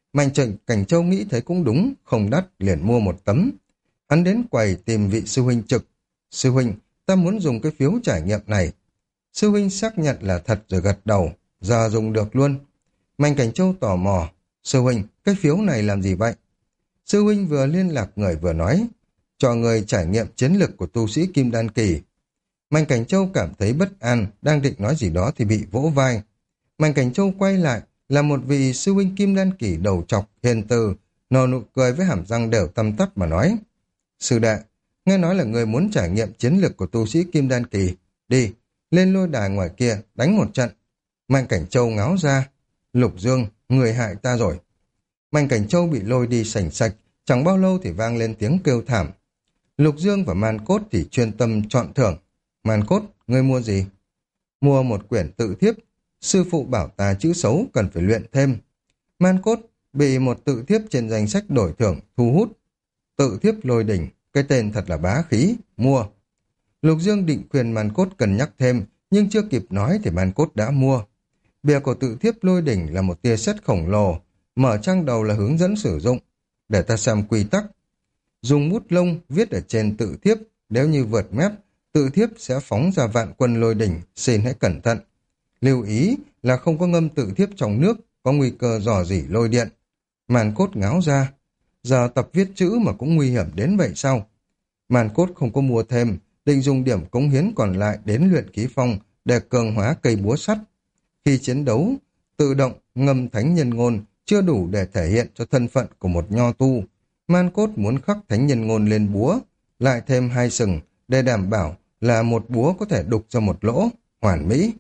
Cảnh Châu nghĩ thấy cũng đúng, không đắt liền mua một tấm. Hắn đến quầy tìm vị sư huynh trực. Sư huynh, ta muốn dùng cái phiếu trải nghiệm này. Sư huynh xác nhận là thật rồi gật đầu. Giờ dùng được luôn. Mạnh Cảnh Châu tò mò. Sư huynh, cái phiếu này làm gì vậy? Sư huynh vừa liên lạc người vừa nói. Cho người trải nghiệm chiến lực của tu sĩ Kim Đan Kỳ. Mạnh Cảnh Châu cảm thấy bất an, đang định nói gì đó thì bị vỗ vai. Mạnh Cảnh Châu quay lại, là một vị sư huynh Kim Đan Kỳ đầu trọc, hiền từ, nở nụ cười với hàm răng đều tăm tắp mà nói. Sư đệ, nghe nói là người muốn trải nghiệm chiến lực của tu sĩ Kim Đan Kỳ. Đi, lên lôi đài ngoài kia, đánh một trận. Mạnh Cảnh Châu ngáo ra. Lục Dương, người hại ta rồi. Mạnh Cảnh Châu bị lôi đi sành sạch, chẳng bao lâu thì vang lên tiếng kêu thảm. Lục Dương và Man Cốt thì chuyên tâm chọn thưởng. Man Cốt, ngươi mua gì? Mua một quyển tự thiếp. Sư phụ bảo ta chữ xấu cần phải luyện thêm. Man Cốt bị một tự thiếp trên danh sách đổi thưởng thu hút. Tự thiếp lôi đỉnh, cái tên thật là bá khí, mua. Lục Dương định khuyên Man Cốt cần nhắc thêm, nhưng chưa kịp nói thì Man Cốt đã mua. Bìa của tự thiếp lôi đỉnh là một tia sét khổng lồ, mở trang đầu là hướng dẫn sử dụng. Để ta xem quy tắc. Dùng bút lông viết ở trên tự thiếp, nếu như vượt mép, tự thiếp sẽ phóng ra vạn quân lôi đỉnh, xin hãy cẩn thận. Lưu ý là không có ngâm tự thiếp trong nước, có nguy cơ rò rỉ lôi điện. Man Cốt ngáo ra. Giờ tập viết chữ mà cũng nguy hiểm đến vậy sao? Man Cốt không có mua thêm, định dùng điểm cống hiến còn lại đến luyện khí phong để cường hóa cây búa sắt. Khi chiến đấu, tự động ngâm thánh nhân ngôn chưa đủ để thể hiện cho thân phận của một nho tu. Man Cốt muốn khắc thánh nhân ngôn lên búa, lại thêm 2 sừng để đảm bảo là một búa có thể đục ra một lỗ, hoàn mỹ.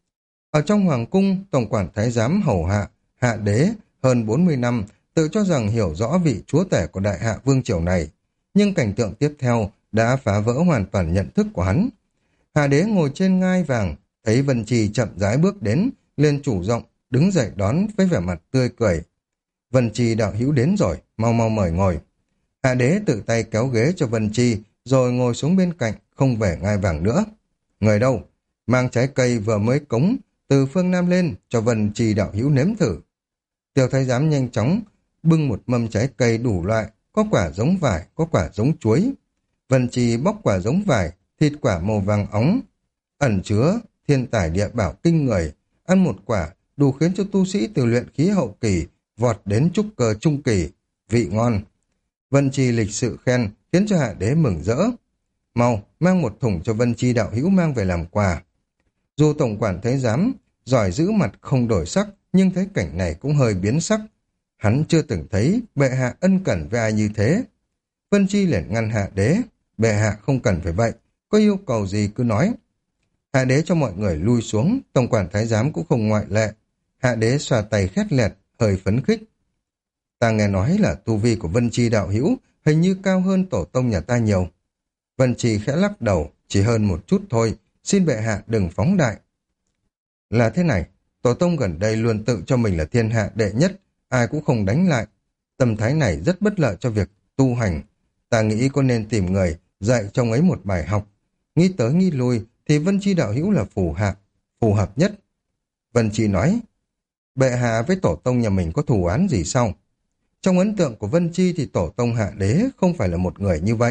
Ở trong hoàng cung, tổng quản thái giám hầu hạ đế hơn 40 năm, tự cho rằng hiểu rõ vị chúa tể của đại hạ vương triều này, nhưng cảnh tượng tiếp theo đã phá vỡ hoàn toàn nhận thức của hắn. Hạ đế ngồi trên ngai vàng, thấy Vân Trì chậm rãi bước đến, liền chủ động đứng dậy đón với vẻ mặt tươi cười. Vân Trì đạo hữu đến rồi, mau mau mời ngồi. Hạ đế tự tay kéo ghế cho Vân Trì, rồi ngồi xuống bên cạnh, không về ngai vàng nữa. Người đâu? Mang trái cây vừa mới cống từ phương Nam lên cho Vân Trì đạo hữu nếm thử. Tiểu thái giám nhanh chóng bưng một mâm trái cây đủ loại, có quả giống vải, có quả giống chuối. Vân Trì bóc quả giống vải, thịt quả màu vàng óng, ẩn chứa thiên tài địa bảo kinh người, ăn một quả đủ khiến cho tu sĩ từ luyện khí hậu kỳ vọt đến trúc cơ trung kỳ, vị ngon. Vân Trì lịch sự khen, khiến cho hạ đế mừng rỡ. Mau, mang một thùng cho Vân Trì đạo hữu mang về làm quà. Dù tổng quản thấy dám, giỏi giữ mặt không đổi sắc, nhưng thấy cảnh này cũng hơi biến sắc. Hắn chưa từng thấy bệ hạ ân cần với ai như thế. Vân Chi liền ngăn hạ đế. Bệ hạ không cần phải vậy, có yêu cầu gì cứ nói. Hạ đế cho mọi người lui xuống, tổng quản thái giám cũng không ngoại lệ. Hạ đế xoa tay khét lẹt, hơi phấn khích. Ta nghe nói là tu vi của Vân Chi đạo hữu hình như cao hơn tổ tông nhà ta nhiều. Vân Chi khẽ lắc đầu, chỉ hơn một chút thôi, xin bệ hạ đừng phóng đại. Là thế này, tổ tông gần đây luôn tự cho mình là thiên hạ đệ nhất, ai cũng không đánh lại. Tâm thái này rất bất lợi cho việc tu hành. Ta nghĩ có nên tìm người dạy trong ấy một bài học. Nghĩ tới nghĩ lui thì Vân Chi đạo hữu là phù hợp nhất. Vân Chi nói, bệ hạ với tổ tông nhà mình có thù oán gì sao? Trong ấn tượng của Vân Chi thì tổ tông hạ đế không phải là một người như vậy.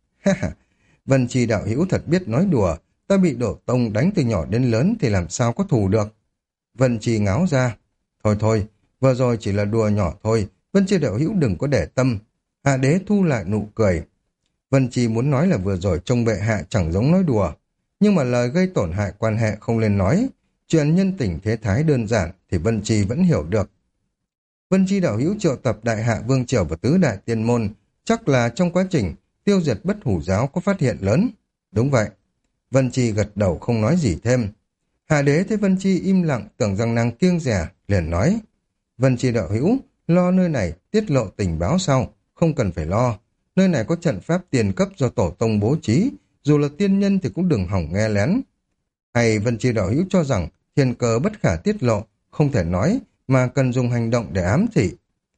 Vân Chi đạo hữu thật biết nói đùa, ta bị tổ tông đánh từ nhỏ đến lớn thì làm sao có thù được. Vân Chi ngáo ra, thôi thôi, vừa rồi chỉ là đùa nhỏ thôi, Vân Chi đạo hữu đừng có để tâm. Hạ đế thu lại nụ cười. Vân Chi muốn nói là vừa rồi trông bệ hạ chẳng giống nói đùa, nhưng mà lời gây tổn hại quan hệ không nên nói. Chuyện nhân tình thế thái đơn giản thì Vân Chi vẫn hiểu được. Vân Chi đạo hữu triệu tập đại hạ vương triều và tứ đại tiên môn, chắc là trong quá trình tiêu diệt bất hủ giáo có phát hiện lớn. Đúng vậy. Vân Chi gật đầu không nói gì thêm. Hạ đế thấy Vân Chi im lặng tưởng rằng nàng kiêng dè, liền nói: Vân Chi đạo hữu, lo nơi này tiết lộ tình báo sau, không cần phải lo. Nơi này có trận pháp tiền cấp do tổ tông bố trí, dù là tiên nhân thì cũng đừng hỏng nghe lén. Hay Vân Chi đạo hữu cho rằng thiên cơ bất khả tiết lộ, không thể nói, mà cần dùng hành động để ám chỉ.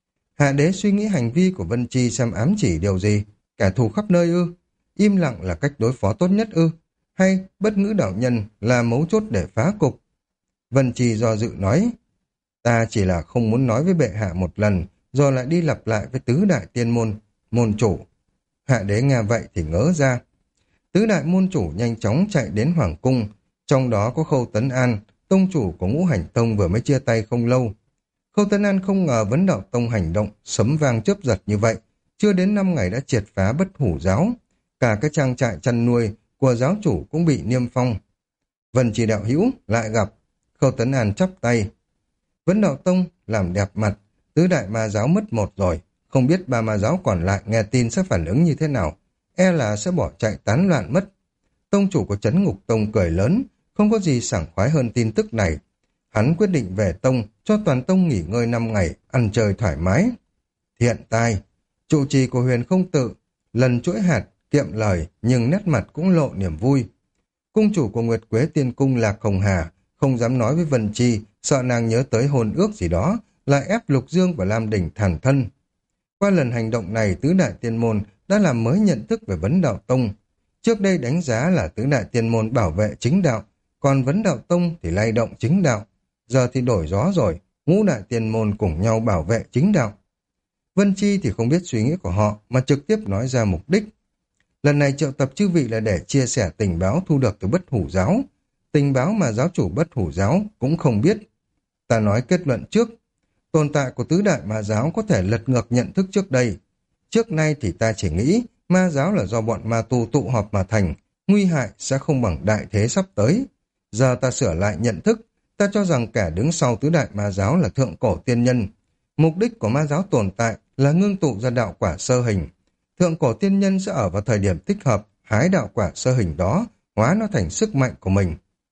Hạ đế suy nghĩ hành vi của Vân Chi xem ám chỉ điều gì, kẻ thù khắp nơi ư? Im lặng là cách đối phó tốt nhất ư? Hay bất ngữ đạo nhân là mấu chốt để phá cục? Vân Chi do dự nói, ta chỉ là không muốn nói với bệ hạ một lần, rồi lại đi lặp lại với tứ đại tiên môn chủ. Hạ đế nghe vậy thì ngỡ ra. Tứ đại môn chủ nhanh chóng chạy đến hoàng cung, trong đó có Khâu Tấn An, tông chủ của Ngũ Hành Tông vừa mới chia tay không lâu. Khâu Tấn An không ngờ Vấn Đạo Tông hành động sấm vang chớp giật như vậy, chưa đến 5 ngày đã triệt phá bất hủ giáo. Cả cái trang trại chăn nuôi của giáo chủ cũng bị niêm phong. Vân Chi đạo hữu lại gặp. Khâu Tấn An chắp tay. Vấn Đạo Tông làm đẹp mặt, tứ đại ma giáo mất một rồi, không biết ba ma giáo còn lại nghe tin sẽ phản ứng như thế nào, e là sẽ bỏ chạy tán loạn mất. Tông chủ của Trấn Ngục Tông cười lớn, không có gì sảng khoái hơn tin tức này. Hắn quyết định về tông, cho toàn tông nghỉ ngơi 5 ngày, ăn chơi thoải mái. Thiện tai, trụ trì của Huyền Không Tự, lần chuỗi hạt, kiệm lời, nhưng nét mặt cũng lộ niềm vui. Cung chủ của Nguyệt Quế Tiên Cung Lạc Hồng Hà, không dám nói với Vân Chi, sợ nàng nhớ tới hôn ước gì đó, lại ép Lục Dương và Lam Đỉnh thản thân. Qua lần hành động này, tứ đại tiên môn đã làm mới nhận thức về Vấn Đạo Tông. Trước đây đánh giá là tứ đại tiên môn bảo vệ chính đạo, còn Vấn Đạo Tông thì lay động chính đạo. Giờ thì đổi gió rồi, ngũ đại tiên môn cùng nhau bảo vệ chính đạo. Vân Chi thì không biết suy nghĩ của họ mà trực tiếp nói ra mục đích. Lần này triệu tập chư vị là để chia sẻ tình báo thu được từ bất hủ giáo. Tình báo mà giáo chủ bất hủ giáo cũng không biết. Ta nói kết luận trước, tồn tại của tứ đại ma giáo có thể lật ngược nhận thức trước đây. Trước nay thì ta chỉ nghĩ ma giáo là do bọn ma tu tụ họp mà thành, nguy hại sẽ không bằng đại thế sắp tới. Giờ ta sửa lại nhận thức, ta cho rằng kẻ đứng sau tứ đại ma giáo là thượng cổ tiên nhân. Mục đích của ma giáo tồn tại là ngưng tụ ra đạo quả sơ hình. Thượng cổ tiên nhân sẽ ở vào thời điểm thích hợp, hái đạo quả sơ hình đó, hóa nó thành sức mạnh của mình.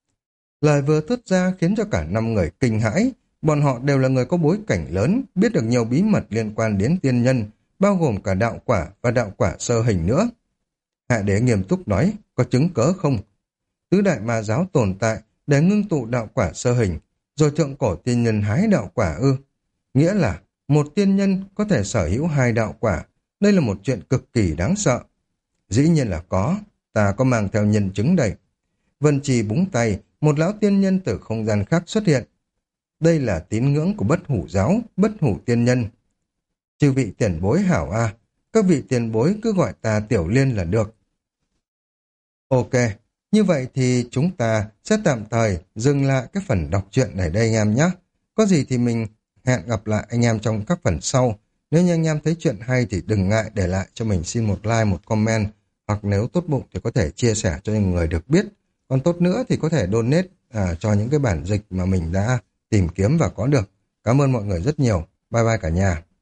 Lời vừa thốt ra khiến cho cả 5 người kinh hãi. Bọn họ đều là người có bối cảnh lớn, biết được nhiều bí mật liên quan đến tiên nhân, bao gồm cả đạo quả và đạo quả sơ hình nữa. Hạ đế nghiêm túc nói, có chứng cớ không? Tứ đại ma giáo tồn tại để ngưng tụ đạo quả sơ hình, rồi thượng cổ tiên nhân hái đạo quả ư? Nghĩa là một tiên nhân có thể sở hữu 2 đạo quả. Đây là một chuyện cực kỳ đáng sợ. Dĩ nhiên là có, ta có mang theo nhân chứng đây. Vân Trì búng tay, một lão tiên nhân từ không gian khác xuất hiện. Đây là tín ngưỡng của bất hủ giáo, bất hủ tiên nhân. Chư vị tiền bối hảo a, các vị tiền bối cứ gọi ta Tiểu Liên là được. Ok, như vậy thì chúng ta sẽ tạm thời dừng lại cái phần đọc truyện này đây anh em nhé. Có gì thì mình hẹn gặp lại anh em trong các phần sau. Nếu như anh em thấy chuyện hay thì đừng ngại để lại cho mình xin một like, một comment, hoặc nếu tốt bụng thì có thể chia sẻ cho những người được biết. Còn tốt nữa thì có thể donate cho những cái bản dịch mà mình đã tìm kiếm và có được. Cảm ơn mọi người rất nhiều. Bye bye cả nhà.